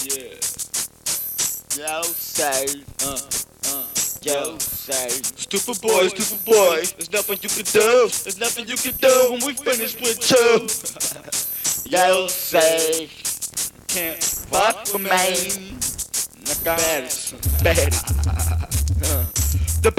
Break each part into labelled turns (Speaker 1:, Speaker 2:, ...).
Speaker 1: Yeah. Yo, say, yo, say. Stupid boy, there's nothing you can do. There's nothing you can do when we finish with you. Yo, say, can't fuck with me. Baddest. The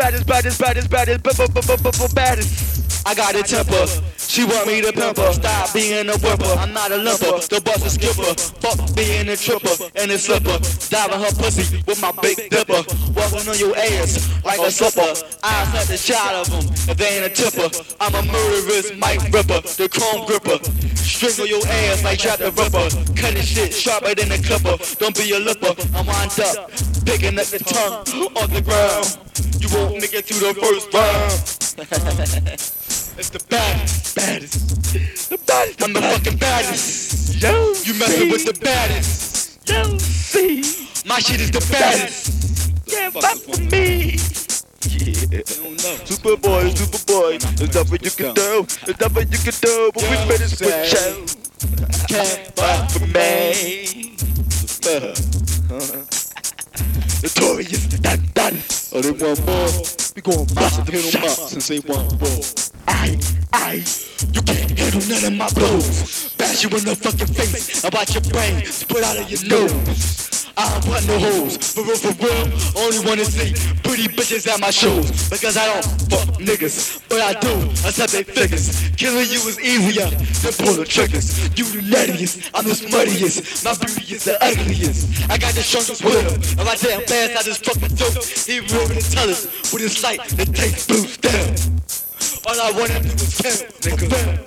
Speaker 1: baddest. I got a temper. She want me to pimp her. Stop being a whipper. I'm not a limper. The boss is skipper. Fuck being a tripper and a slipper. Diving her pussy with my big dipper. Walking on your ass like a slipper. I set the shot of them if they ain't a tipper. I'm a murderous Mike Ripper, the chrome gripper. Strangle your ass like Trap the Ripper. Cutting shit sharper than a clipper. Don't be a lipper. I'm wound up, picking up the tongue off the ground. You won't make it through the first round. It's the baddest. The baddest. I'm the fucking baddest. Yo, you messing with the baddest. Yo, see, my shit is the baddest. Yeah, fuck with me. Yeah. Super boy. There's nothing you can do. There's nothing you can do. But we finish with you. Can't fuck with me. Notorious, done. Oh, they want more. We gon' bust it, hit 'em up since they want more. Aye, you can't handle none of my blows. Bash you in the fucking face. I watch your brain split out of your nose. I don't put no holes, for real, only wanna see pretty bitches at my shows. Because I don't fuck niggas, but I do accept they figures. Killing you is easier than pulling triggers. You the nuttiest, I'm the smuttiest. My beauty is the ugliest. I got the strongest with him. If I damn fast, I just fuck my dope. He real to tell us with his light, the taste boost down. All I wanna do is kill, nigga.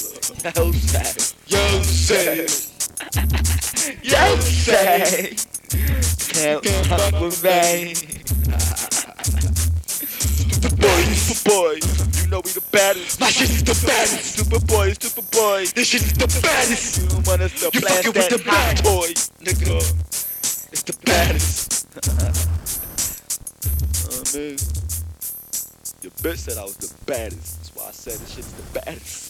Speaker 1: Yo, say. Can't fuck with me. Super boy, you know we the baddest. My shit is the baddest. Super boy, this shit is the baddest. You don't want us to you blast that with the hot toy, nigga. It's the baddest. Man, your bitch said I was the baddest. That's why I said this shit is the baddest.